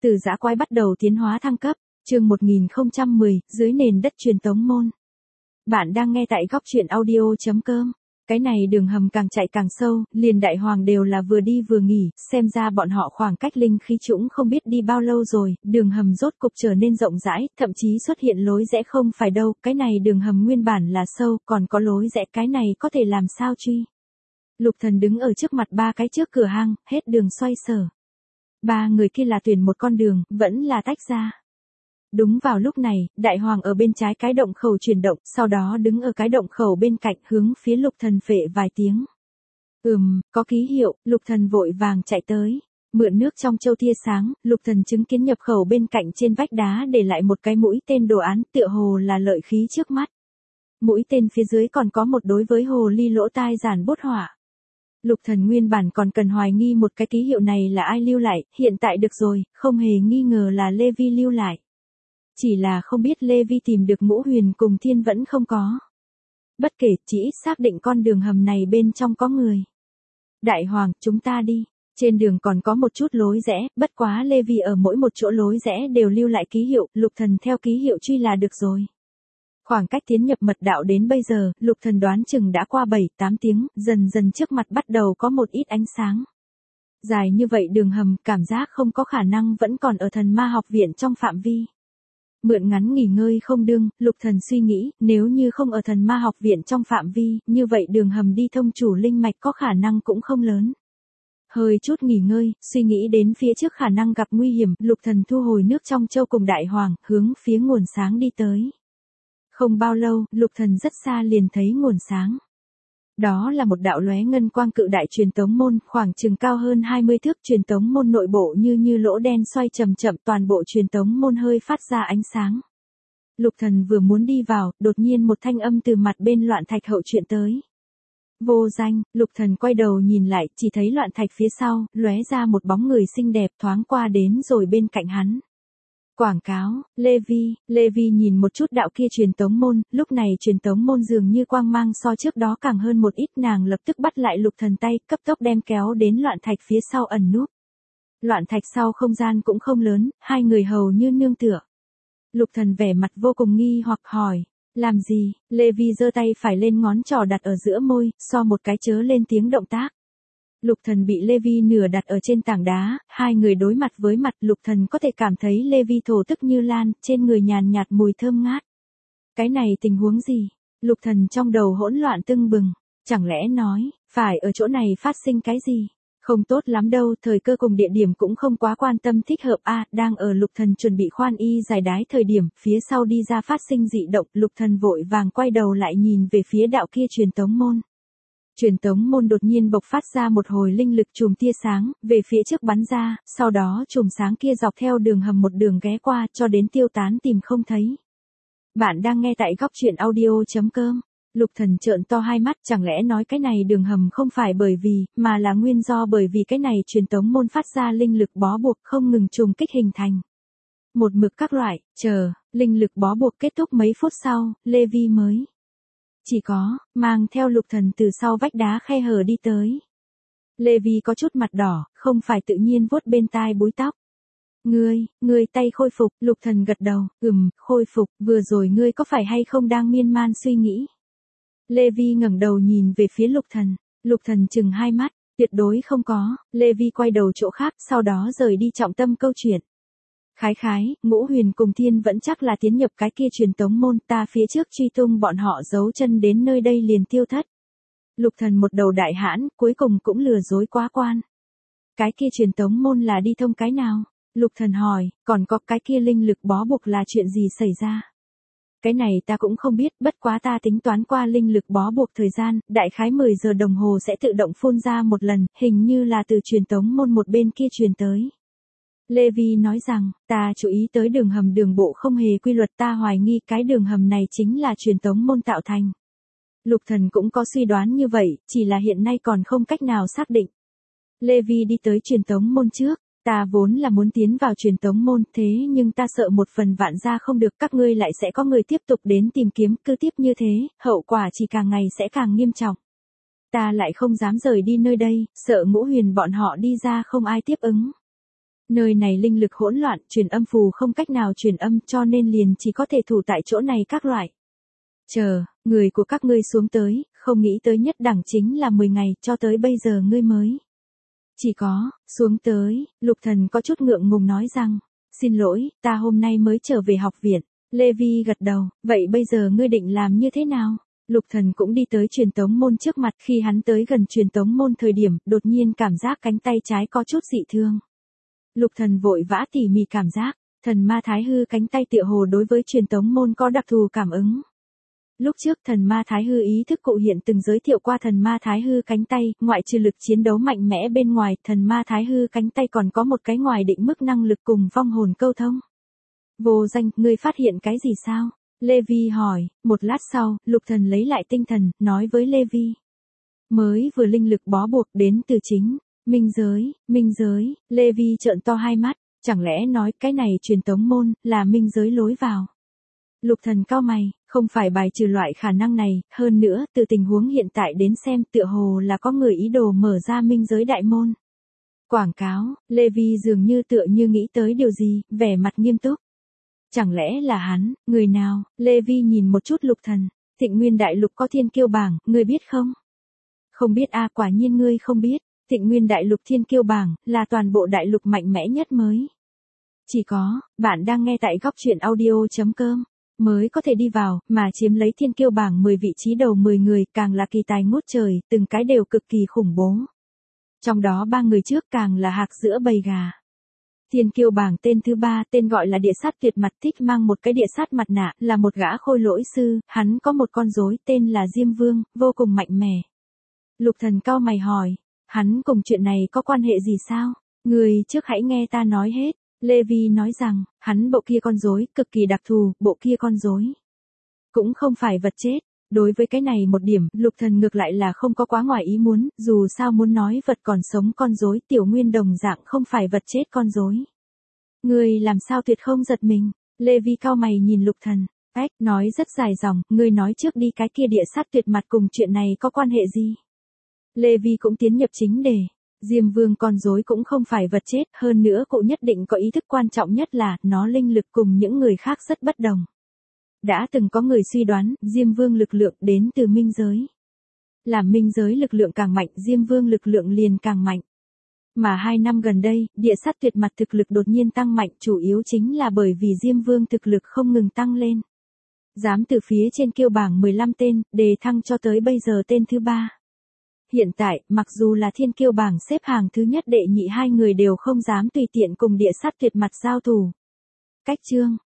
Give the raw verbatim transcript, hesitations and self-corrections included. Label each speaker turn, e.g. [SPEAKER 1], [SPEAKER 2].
[SPEAKER 1] Từ dã quái bắt đầu tiến hóa thăng cấp, chương một nghìn không trăm mười, dưới nền đất truyền tống môn. Bạn đang nghe tại góc truyện audio chấm com. Cái này đường hầm càng chạy càng sâu, liền đại hoàng đều là vừa đi vừa nghỉ, xem ra bọn họ khoảng cách linh khí trũng không biết đi bao lâu rồi, đường hầm rốt cục trở nên rộng rãi, thậm chí xuất hiện lối rẽ không phải đâu, cái này đường hầm nguyên bản là sâu, còn có lối rẽ cái này có thể làm sao truy. Lục Thần đứng ở trước mặt ba cái trước cửa hang, hết đường xoay sở. Ba người kia là tuyển một con đường, vẫn là tách ra. Đúng vào lúc này, đại hoàng ở bên trái cái động khẩu chuyển động, sau đó đứng ở cái động khẩu bên cạnh hướng phía Lục Thần phệ vài tiếng. Ừm, có ký hiệu, Lục Thần vội vàng chạy tới. Mượn nước trong châu tia sáng, Lục Thần chứng kiến nhập khẩu bên cạnh trên vách đá để lại một cái mũi tên đồ án tựa hồ là lợi khí trước mắt. Mũi tên phía dưới còn có một đối với hồ ly lỗ tai giản bút họa. Lục Thần nguyên bản còn cần hoài nghi một cái ký hiệu này là ai lưu lại, hiện tại được rồi, không hề nghi ngờ là Lê Vi lưu lại. Chỉ là không biết Lê Vi tìm được Ngũ Huyền cùng Thiên vẫn không có. Bất kể, chỉ ít xác định con đường hầm này bên trong có người. Đại hoàng, chúng ta đi. Trên đường còn có một chút lối rẽ, bất quá Lê Vi ở mỗi một chỗ lối rẽ đều lưu lại ký hiệu, Lục Thần theo ký hiệu truy là được rồi. Khoảng cách tiến nhập mật đạo đến bây giờ, Lục Thần đoán chừng đã qua bảy tám tiếng, dần dần trước mặt bắt đầu có một ít ánh sáng. Dài như vậy đường hầm, cảm giác không có khả năng vẫn còn ở Thần Ma học viện trong phạm vi. Mượn ngắn nghỉ ngơi không đương, Lục Thần suy nghĩ, nếu như không ở Thần Ma học viện trong phạm vi, như vậy đường hầm đi thông chủ linh mạch có khả năng cũng không lớn. Hơi chút nghỉ ngơi, suy nghĩ đến phía trước khả năng gặp nguy hiểm, Lục Thần thu hồi nước trong châu cùng đại hoàng, hướng phía nguồn sáng đi tới. Không bao lâu, Lục Thần rất xa liền thấy nguồn sáng. Đó là một đạo lóe ngân quang cự đại truyền tống môn, khoảng chừng cao hơn hai mươi thước, truyền tống môn nội bộ như như lỗ đen xoay chậm chậm, toàn bộ truyền tống môn hơi phát ra ánh sáng. Lục Thần vừa muốn đi vào, đột nhiên một thanh âm từ mặt bên Loạn Thạch hậu chuyện tới. Vô danh, Lục Thần quay đầu nhìn lại, chỉ thấy Loạn Thạch phía sau, lóe ra một bóng người xinh đẹp thoáng qua đến rồi bên cạnh hắn. Quảng cáo, Lê Vi, Lê Vi nhìn một chút đạo kia truyền tống môn, lúc này truyền tống môn dường như quang mang so trước đó càng hơn một ít, nàng lập tức bắt lại Lục Thần tay, cấp tốc đem kéo đến Loạn Thạch phía sau ẩn núp. Loạn Thạch sau không gian cũng không lớn, hai người hầu như nương tựa. Lục Thần vẻ mặt vô cùng nghi hoặc hỏi, làm gì? Lê Vi giơ tay phải lên ngón trỏ đặt ở giữa môi, so một cái chớ lên tiếng động tác. Lục Thần bị Lê Vi nửa đặt ở trên tảng đá, hai người đối mặt với mặt, Lục Thần có thể cảm thấy Lê Vi thổ tức như lan, trên người nhàn nhạt mùi thơm ngát. Cái này tình huống gì? Lục Thần trong đầu hỗn loạn tưng bừng, chẳng lẽ nói, phải ở chỗ này phát sinh cái gì? Không tốt lắm đâu, thời cơ cùng địa điểm cũng không quá quan tâm thích hợp a, à, đang ở Lục Thần chuẩn bị khoan y giải đái thời điểm, phía sau đi ra phát sinh dị động, Lục Thần vội vàng quay đầu lại nhìn về phía đạo kia truyền tống môn. Truyền tống môn đột nhiên bộc phát ra một hồi linh lực chùm tia sáng, về phía trước bắn ra, sau đó chùm sáng kia dọc theo đường hầm một đường ghé qua, cho đến tiêu tán tìm không thấy. Bạn đang nghe tại góc truyện audio chấm com. Lục Thần trợn to hai mắt, chẳng lẽ nói cái này đường hầm không phải bởi vì, mà là nguyên do bởi vì cái này truyền tống môn phát ra linh lực bó buộc không ngừng trùng kích hình thành. Một mực các loại, chờ, linh lực bó buộc kết thúc mấy phút sau, Lê Vi mới chỉ có, mang theo Lục Thần từ sau vách đá khe hở đi tới. Lê Vi có chút mặt đỏ, không phải tự nhiên vuốt bên tai búi tóc. Ngươi, ngươi tay khôi phục, Lục Thần gật đầu, ừm, khôi phục, vừa rồi ngươi có phải hay không đang miên man suy nghĩ. Lê Vi ngẩng đầu nhìn về phía Lục Thần, Lục Thần chừng hai mắt, tuyệt đối không có, Lê Vi quay đầu chỗ khác, sau đó rời đi trọng tâm câu chuyện. Khái khái, Ngũ Huyền cùng Thiên vẫn chắc là tiến nhập cái kia truyền tống môn, ta phía trước truy tung bọn họ giấu chân đến nơi đây liền tiêu thất. Lục Thần một đầu đại hãn, cuối cùng cũng lừa dối quá quan. Cái kia truyền tống môn là đi thông cái nào? Lục Thần hỏi, còn có cái kia linh lực bó buộc là chuyện gì xảy ra? Cái này ta cũng không biết, bất quá ta tính toán qua linh lực bó buộc thời gian, đại khái mười giờ đồng hồ sẽ tự động phun ra một lần, hình như là từ truyền tống môn một bên kia truyền tới. Lê Vi nói rằng, ta chú ý tới đường hầm đường bộ không hề quy luật, ta hoài nghi cái đường hầm này chính là truyền tống môn tạo thành. Lục Thần cũng có suy đoán như vậy, chỉ là hiện nay còn không cách nào xác định. Lê Vi đi tới truyền tống môn trước, ta vốn là muốn tiến vào truyền tống môn, thế nhưng ta sợ một phần vạn ra không được, các ngươi lại sẽ có người tiếp tục đến tìm kiếm, cứ tiếp như thế, hậu quả chỉ càng ngày sẽ càng nghiêm trọng. Ta lại không dám rời đi nơi đây, sợ Ngũ Huyền bọn họ đi ra không ai tiếp ứng. Nơi này linh lực hỗn loạn, truyền âm phù không cách nào truyền âm cho nên liền chỉ có thể thủ tại chỗ này các loại. Chờ, người của các ngươi xuống tới, không nghĩ tới nhất đẳng chính là mười ngày, cho tới bây giờ ngươi mới. Chỉ có, xuống tới, Lục Thần có chút ngượng ngùng nói rằng, xin lỗi, ta hôm nay mới trở về học viện. Lê Vi gật đầu, vậy bây giờ ngươi định làm như thế nào? Lục Thần cũng đi tới truyền tống môn trước mặt, khi hắn tới gần truyền tống môn thời điểm, đột nhiên cảm giác cánh tay trái có chút dị thương. Lục Thần vội vã tỉ mỉ cảm giác, thần ma thái hư cánh tay tựa hồ đối với truyền tống môn có đặc thù cảm ứng. Lúc trước thần ma thái hư ý thức cụ hiện từng giới thiệu qua thần ma thái hư cánh tay, ngoại trừ lực chiến đấu mạnh mẽ bên ngoài, thần ma thái hư cánh tay còn có một cái ngoài định mức năng lực cùng vong hồn câu thông. Vô Danh, ngươi phát hiện cái gì sao? Lê Vi hỏi, một lát sau, Lục Thần lấy lại tinh thần, nói với Lê Vi. Mới vừa linh lực bó buộc đến từ chính, minh giới, minh giới, Lê Vi trợn to hai mắt, chẳng lẽ nói cái này truyền tống môn, là minh giới lối vào. Lục Thần cau mày, không phải bài trừ loại khả năng này, hơn nữa, từ tình huống hiện tại đến xem tựa hồ là có người ý đồ mở ra minh giới đại môn. Quảng cáo, Lê Vi dường như tựa như nghĩ tới điều gì, vẻ mặt nghiêm túc. Chẳng lẽ là hắn, người nào? Lê Vi nhìn một chút Lục Thần, Thịnh Nguyên Đại Lục có thiên kiêu bảng, ngươi biết không? Không biết a, quả nhiên ngươi không biết, Thịnh Nguyên Đại Lục thiên kiêu bảng, là toàn bộ đại lục mạnh mẽ nhất mới. Chỉ có, bạn đang nghe tại góc truyện audio.com, mới có thể đi vào, mà chiếm lấy thiên kiêu bảng mười vị trí đầu mười người, càng là kỳ tài ngút trời, từng cái đều cực kỳ khủng bố. Trong đó ba người trước càng là hạc giữa bầy gà. Thiên kiêu bảng tên thứ ba, tên gọi là địa sát tuyệt mặt, thích mang một cái địa sát mặt nạ, là một gã khôi lỗi sư, hắn có một con rối tên là Diêm Vương, vô cùng mạnh mẽ. Lục Thần cau mày hỏi, hắn cùng chuyện này có quan hệ gì sao? Người trước hãy nghe ta nói hết. Lê Vi nói rằng, hắn bộ kia con rối cực kỳ đặc thù, bộ kia con rối cũng không phải vật chết. Đối với cái này một điểm, Lục Thần ngược lại là không có quá ngoài ý muốn, dù sao muốn nói vật còn sống con rối, Tiểu Nguyên đồng dạng không phải vật chết con rối. Ngươi làm sao tuyệt không giật mình? Lê Vi cau mày nhìn Lục Thần, ách, nói rất dài dòng, ngươi nói trước đi, cái kia địa sát tuyệt mặt cùng chuyện này có quan hệ gì? Lê Vi cũng tiến nhập chính đề. Diêm Vương con rối cũng không phải vật chết, hơn nữa cụ nhất định có ý thức, quan trọng nhất là, nó linh lực cùng những người khác rất bất đồng. Đã từng có người suy đoán, Diêm Vương lực lượng đến từ minh giới. Làm minh giới lực lượng càng mạnh, Diêm Vương lực lượng liền càng mạnh. Mà hai năm gần đây, địa sát tuyệt mặt thực lực đột nhiên tăng mạnh, chủ yếu chính là bởi vì Diêm Vương thực lực không ngừng tăng lên. Dám từ phía trên kiêu bảng mười lăm tên, đề thăng cho tới bây giờ tên thứ ba. Hiện tại, mặc dù là thiên kiêu bảng xếp hàng thứ nhất đệ nhị hai người đều không dám tùy tiện cùng địa sát tuyệt mặt giao thủ. Cách chương,